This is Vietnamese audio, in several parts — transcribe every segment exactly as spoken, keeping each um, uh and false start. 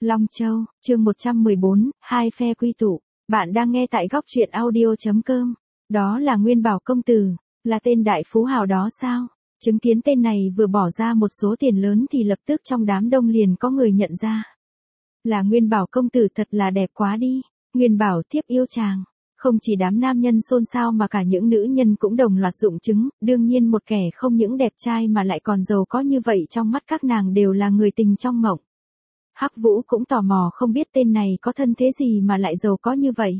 Long Châu, chương một trăm mười bốn, hai phe quy tụ. Bạn đang nghe tại góc truyện audio.com. Đó là Nguyên Bảo công tử, là tên đại phú hào đó sao? Chứng kiến tên này vừa bỏ ra một số tiền lớn thì lập tức trong đám đông liền có người nhận ra. Là Nguyên Bảo công tử, thật là đẹp quá đi. Nguyên Bảo thiếp yêu chàng. Không chỉ đám nam nhân xôn xao mà cả những nữ nhân cũng đồng loạt dụng chứng, đương nhiên một kẻ không những đẹp trai mà lại còn giàu có như vậy trong mắt các nàng đều là người tình trong mộng. Hắc Vũ cũng tò mò không biết tên này có thân thế gì mà lại giàu có như vậy.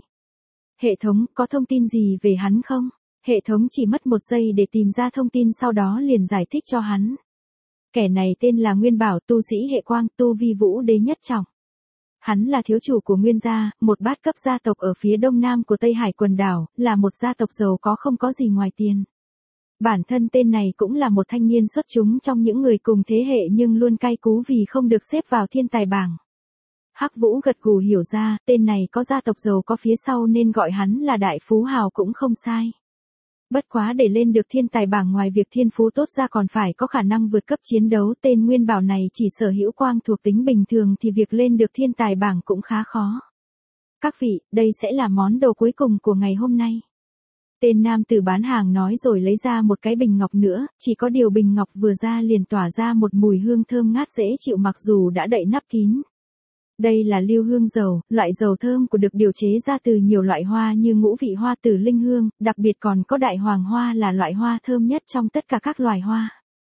Hệ thống, có thông tin gì về hắn không? Hệ thống chỉ mất một giây để tìm ra thông tin, sau đó liền giải thích cho hắn. Kẻ này tên là Nguyên Bảo, tu sĩ hệ quang, tu vi vũ đế nhất trọng. Hắn là thiếu chủ của Nguyên gia, một bát cấp gia tộc ở phía đông nam của Tây Hải quần đảo, là một gia tộc giàu có không có gì ngoài tiền. Bản thân tên này cũng là một thanh niên xuất chúng trong những người cùng thế hệ nhưng luôn cay cú vì không được xếp vào thiên tài bảng. Hắc Vũ gật gù hiểu ra, tên này có gia tộc giàu có phía sau nên gọi hắn là đại phú hào cũng không sai. Bất quá để lên được thiên tài bảng, ngoài việc thiên phú tốt ra còn phải có khả năng vượt cấp chiến đấu. Tên Nguyên Bảo này chỉ sở hữu quang thuộc tính bình thường thì việc lên được thiên tài bảng cũng khá khó. Các vị, đây sẽ là món đồ cuối cùng của ngày hôm nay. Tên nam tử bán hàng nói rồi lấy ra một cái bình ngọc nữa, chỉ có điều bình ngọc vừa ra liền tỏa ra một mùi hương thơm ngát dễ chịu mặc dù đã đậy nắp kín. Đây là lưu hương dầu, loại dầu thơm của được điều chế ra từ nhiều loại hoa như ngũ vị hoa, tử linh hương, đặc biệt còn có đại hoàng hoa là loại hoa thơm nhất trong tất cả các loài hoa.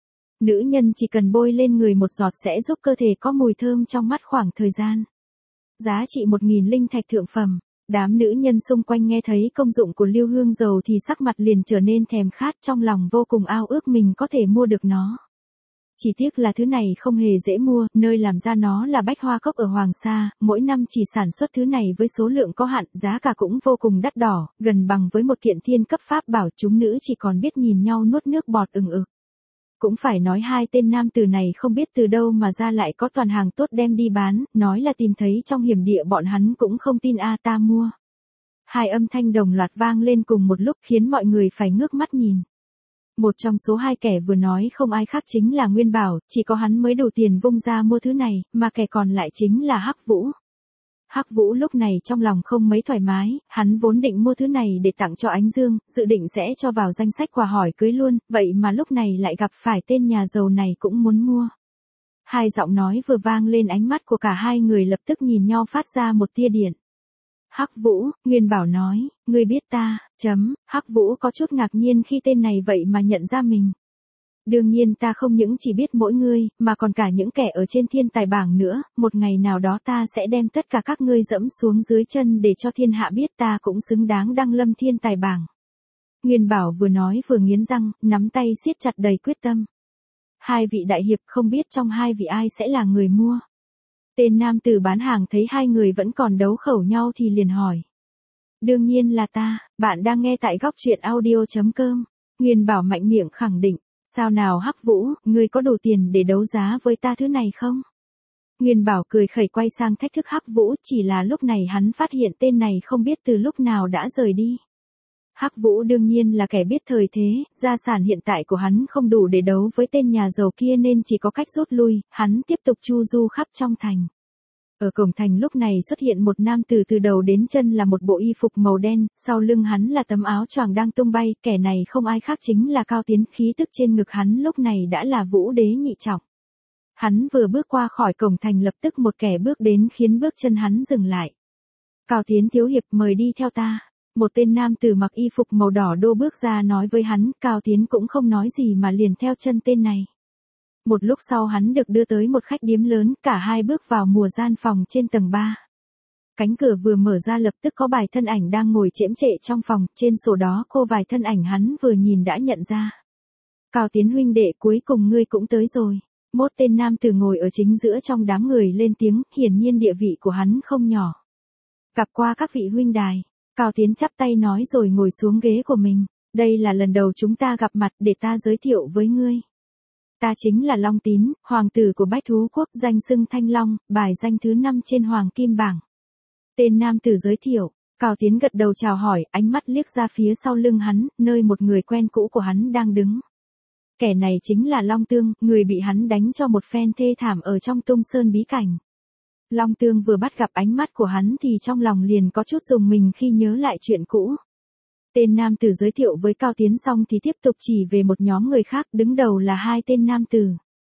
Nữ nhân chỉ cần bôi lên người một giọt sẽ giúp cơ thể có mùi thơm trong mắt khoảng thời gian. Giá trị một nghìn linh thạch thượng phẩm. Đám nữ nhân xung quanh nghe thấy công dụng của lưu hương dầu thì sắc mặt liền trở nên thèm khát, trong lòng vô cùng ao ước mình có thể mua được nó. Chỉ tiếc là thứ này không hề dễ mua, nơi làm ra nó là Bách Hoa Cốc ở Hoàng Sa, mỗi năm chỉ sản xuất thứ này với số lượng có hạn, giá cả cũng vô cùng đắt đỏ, gần bằng với một kiện thiên cấp pháp bảo. Chúng nữ chỉ còn biết nhìn nhau nuốt nước bọt ừng ực. Cũng phải nói hai tên nam tử này không biết từ đâu mà ra lại có toàn hàng tốt đem đi bán, nói là tìm thấy trong hiểm địa bọn hắn cũng không tin. A ta mua. Hai âm thanh đồng loạt vang lên cùng một lúc khiến mọi người phải ngước mắt nhìn. Một trong số hai kẻ vừa nói không ai khác chính là Nguyên Bảo, chỉ có hắn mới đủ tiền vung ra mua thứ này, mà kẻ còn lại chính là Hắc Vũ. Hắc Vũ lúc này trong lòng không mấy thoải mái, hắn vốn định mua thứ này để tặng cho Ánh Dương, dự định sẽ cho vào danh sách quà hỏi cưới luôn, vậy mà lúc này lại gặp phải tên nhà giàu này cũng muốn mua. Hai giọng nói vừa vang lên, ánh mắt của cả hai người lập tức nhìn nhau phát ra một tia điện. Hắc Vũ, Nguyên Bảo nói, ngươi biết ta, chấm, Hắc Vũ có chút ngạc nhiên khi tên này vậy mà nhận ra mình. Đương nhiên ta không những chỉ biết mỗi ngươi, mà còn cả những kẻ ở trên thiên tài bảng nữa, một ngày nào đó ta sẽ đem tất cả các ngươi dẫm xuống dưới chân để cho thiên hạ biết ta cũng xứng đáng đăng lâm thiên tài bảng. Nguyên Bảo vừa nói vừa nghiến răng, nắm tay siết chặt đầy quyết tâm. Hai vị đại hiệp, không biết trong hai vị ai sẽ là người mua? Tên nam tử bán hàng thấy hai người vẫn còn đấu khẩu nhau thì liền hỏi. Đương nhiên là ta, bạn đang nghe tại góc truyện audio.com. Nguyên Bảo mạnh miệng khẳng định. Sao nào Hắc Vũ, ngươi có đủ tiền để đấu giá với ta thứ này không? Nguyên Bảo cười khẩy quay sang thách thức Hắc Vũ, chỉ là lúc này hắn phát hiện tên này không biết từ lúc nào đã rời đi. Hắc Vũ đương nhiên là kẻ biết thời thế, gia sản hiện tại của hắn không đủ để đấu với tên nhà giàu kia nên chỉ có cách rút lui, hắn tiếp tục chu du khắp trong thành. Ở cổng thành lúc này xuất hiện một nam tử, từ đầu đến chân là một bộ y phục màu đen, sau lưng hắn là tấm áo choàng đang tung bay, kẻ này không ai khác chính là Cao Tiến, khí tức trên ngực hắn lúc này đã là vũ đế nhị trọng. Hắn vừa bước qua khỏi cổng thành lập tức một kẻ bước đến khiến bước chân hắn dừng lại. Cao Tiến thiếu hiệp, mời đi theo ta. Một tên nam tử mặc y phục màu đỏ đô bước ra nói với hắn, Cao Tiến cũng không nói gì mà liền theo chân tên này. Một lúc sau hắn được đưa tới một khách điếm lớn, cả hai bước vào mùa gian phòng trên tầng ba. Cánh cửa vừa mở ra lập tức có vài thân ảnh đang ngồi chễm chệ trong phòng, trên sổ đó cô vài thân ảnh hắn vừa nhìn đã nhận ra. Cao Tiến huynh đệ, cuối cùng ngươi cũng tới rồi. Một tên nam tử ngồi ở chính giữa trong đám người lên tiếng, hiển nhiên địa vị của hắn không nhỏ. Gặp qua các vị huynh đài. Cao Tiến chắp tay nói rồi ngồi xuống ghế của mình. Đây là lần đầu chúng ta gặp mặt, để ta giới thiệu với ngươi. Ta chính là Long Tín, hoàng tử của Bách Thú Quốc, danh xưng Thanh Long, bài danh thứ năm trên Hoàng Kim Bảng. Tên nam tử giới thiệu, Cao Tiến gật đầu chào hỏi, ánh mắt liếc ra phía sau lưng hắn, nơi một người quen cũ của hắn đang đứng. Kẻ này chính là Long Tương, người bị hắn đánh cho một phen thê thảm ở trong Tung Sơn bí cảnh. Long Tương vừa bắt gặp ánh mắt của hắn thì trong lòng liền có chút rùng mình khi nhớ lại chuyện cũ. Tên nam tử giới thiệu với Cao Tiến xong thì tiếp tục chỉ về một nhóm người khác, đứng đầu là hai tên nam tử.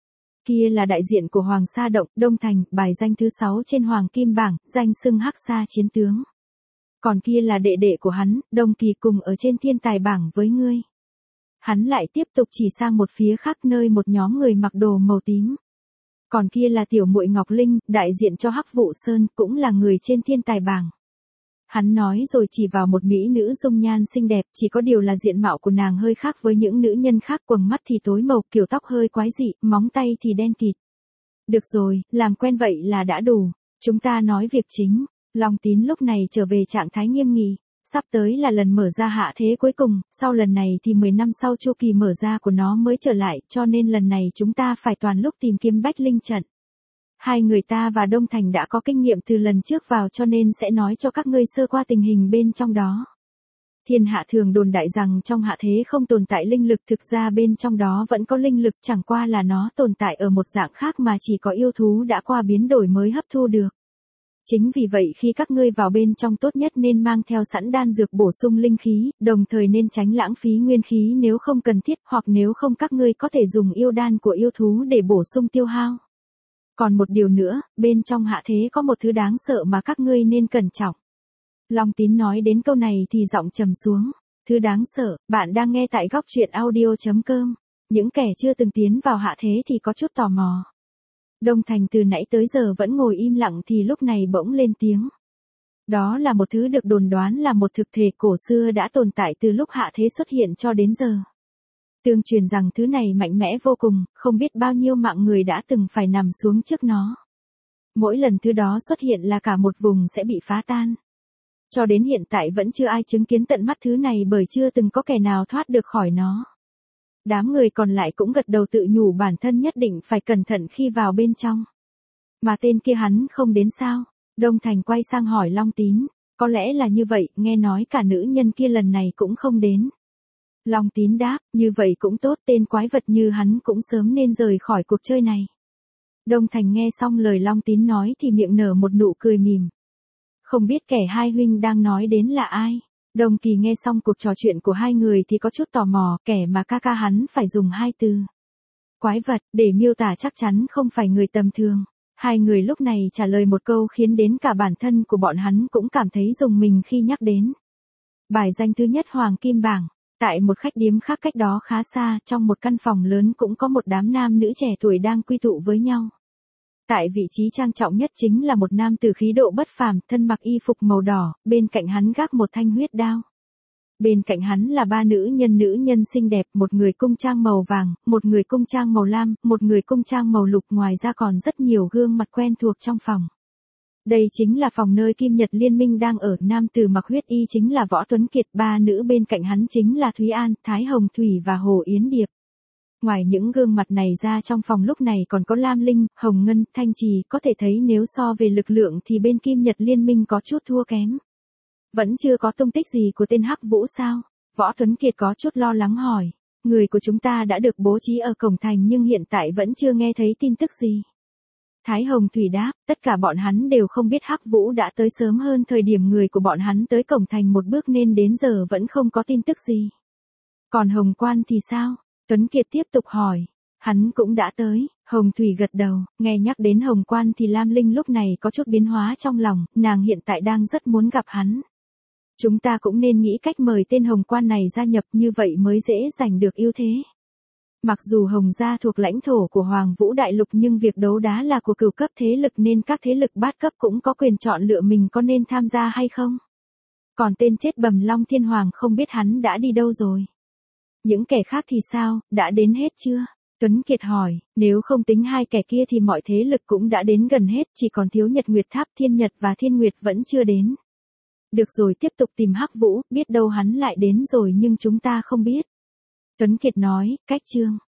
Kia là đại diện của Hoàng Sa Động, Đông Thành, bài danh thứ sáu trên Hoàng Kim Bảng, danh xưng Hắc Sa Chiến Tướng. Còn kia là đệ đệ của hắn, Đông Kỳ, cùng ở trên Thiên Tài Bảng với ngươi. Hắn lại tiếp tục chỉ sang một phía khác nơi một nhóm người mặc đồ màu tím. Còn kia là tiểu muội Ngọc Linh, đại diện cho Hắc Vụ Sơn, cũng là người trên Thiên Tài Bảng. Hắn nói rồi chỉ vào một mỹ nữ dung nhan xinh đẹp, chỉ có điều là diện mạo của nàng hơi khác với những nữ nhân khác, quầng mắt thì tối màu, kiểu tóc hơi quái dị, móng tay thì đen kịt. Được rồi, làm quen vậy là đã đủ, chúng ta nói việc chính. Long Tín lúc này trở về trạng thái nghiêm nghị, sắp tới là lần mở ra hạ thế cuối cùng, sau lần này thì mười năm sau chu kỳ mở ra của nó mới trở lại, cho nên lần này chúng ta phải toàn lúc tìm kiếm Bách Linh trận. Hai người ta và Đông Thành đã có kinh nghiệm từ lần trước vào cho nên sẽ nói cho các ngươi sơ qua tình hình bên trong đó. Thiên hạ thường đồn đại rằng trong hạ thế không tồn tại linh lực, thực ra bên trong đó vẫn có linh lực, chẳng qua là nó tồn tại ở một dạng khác mà chỉ có yêu thú đã qua biến đổi mới hấp thu được. Chính vì vậy khi các ngươi vào bên trong tốt nhất nên mang theo sẵn đan dược bổ sung linh khí, đồng thời nên tránh lãng phí nguyên khí nếu không cần thiết, hoặc nếu không các ngươi có thể dùng yêu đan của yêu thú để bổ sung tiêu hao. Còn một điều nữa, bên trong hạ thế có một thứ đáng sợ mà các ngươi nên cẩn trọng. Long Tín nói đến câu này thì giọng trầm xuống. Thứ đáng sợ, bạn đang nghe tại góc truyện audio chấm com. Những kẻ chưa từng tiến vào hạ thế thì có chút tò mò. Đông Thành từ nãy tới giờ vẫn ngồi im lặng thì lúc này bỗng lên tiếng. Đó là một thứ được đồn đoán là một thực thể cổ xưa đã tồn tại từ lúc hạ thế xuất hiện cho đến giờ. Tương truyền rằng thứ này mạnh mẽ vô cùng, không biết bao nhiêu mạng người đã từng phải nằm xuống trước nó. Mỗi lần thứ đó xuất hiện là cả một vùng sẽ bị phá tan. Cho đến hiện tại vẫn chưa ai chứng kiến tận mắt thứ này bởi chưa từng có kẻ nào thoát được khỏi nó. Đám người còn lại cũng gật đầu tự nhủ bản thân nhất định phải cẩn thận khi vào bên trong. Mà tên kia hắn không đến sao? Đông Thành quay sang hỏi Long Tín. Có lẽ là như vậy, nghe nói cả nữ nhân kia lần này cũng không đến. Long Tín đáp, như vậy cũng tốt, tên quái vật như hắn cũng sớm nên rời khỏi cuộc chơi này. Đông Thành nghe xong lời Long Tín nói thì miệng nở một nụ cười mỉm. Không biết kẻ hai huynh đang nói đến là ai? Đông Kỳ nghe xong cuộc trò chuyện của hai người thì có chút tò mò, kẻ mà ca ca hắn phải dùng hai từ. Quái vật, để miêu tả chắc chắn không phải người tầm thường. Hai người lúc này trả lời một câu khiến đến cả bản thân của bọn hắn cũng cảm thấy rùng mình khi nhắc đến. Bài danh thứ nhất Hoàng Kim Bảng. Tại một khách điếm khác cách đó khá xa, trong một căn phòng lớn cũng có một đám nam nữ trẻ tuổi đang quy tụ với nhau. Tại vị trí trang trọng nhất chính là một nam tử khí độ bất phàm, thân mặc y phục màu đỏ, bên cạnh hắn gác một thanh huyết đao. Bên cạnh hắn là ba nữ nhân nữ nhân xinh đẹp, một người cung trang màu vàng, một người cung trang màu lam, một người cung trang màu lục, ngoài ra còn rất nhiều gương mặt quen thuộc trong phòng. Đây chính là phòng nơi Kim Nhật Liên Minh đang ở, nam tử mặc huyết y chính là Võ Tuấn Kiệt, ba nữ bên cạnh hắn chính là Thúy An, Thái Hồng Thủy và Hồ Yến Điệp. Ngoài những gương mặt này ra trong phòng lúc này còn có Lam Linh, Hồng Ngân, Thanh Trì, có thể thấy nếu so về lực lượng thì bên Kim Nhật Liên Minh có chút thua kém. Vẫn chưa có tung tích gì của tên Hắc Vũ sao? Võ Tuấn Kiệt có chút lo lắng hỏi. Người của chúng ta đã được bố trí ở cổng thành nhưng hiện tại vẫn chưa nghe thấy tin tức gì. Thái Hồng Thủy đáp, tất cả bọn hắn đều không biết Hắc Vũ đã tới sớm hơn thời điểm người của bọn hắn tới cổng thành một bước nên đến giờ vẫn không có tin tức gì. Còn Hồng Quan thì sao? Tuấn Kiệt tiếp tục hỏi. Hắn cũng đã tới. Hồng Thủy gật đầu, nghe nhắc đến Hồng Quan thì Lam Linh lúc này có chút biến hóa trong lòng, nàng hiện tại đang rất muốn gặp hắn. Chúng ta cũng nên nghĩ cách mời tên Hồng Quan này gia nhập, như vậy mới dễ giành được ưu thế. Mặc dù Hồng gia thuộc lãnh thổ của Hoàng Vũ Đại Lục nhưng việc đấu đá là của cửu cấp thế lực nên các thế lực bát cấp cũng có quyền chọn lựa mình có nên tham gia hay không. Còn tên chết bầm Long Thiên Hoàng không biết hắn đã đi đâu rồi. Những kẻ khác thì sao, đã đến hết chưa? Tuấn Kiệt hỏi, nếu không tính hai kẻ kia thì mọi thế lực cũng đã đến gần hết, chỉ còn thiếu Nhật Nguyệt Tháp, Thiên Nhật và Thiên Nguyệt vẫn chưa đến. Được rồi, tiếp tục tìm Hắc Vũ, biết đâu hắn lại đến rồi nhưng chúng ta không biết. Tuấn Kiệt nói, cách chương.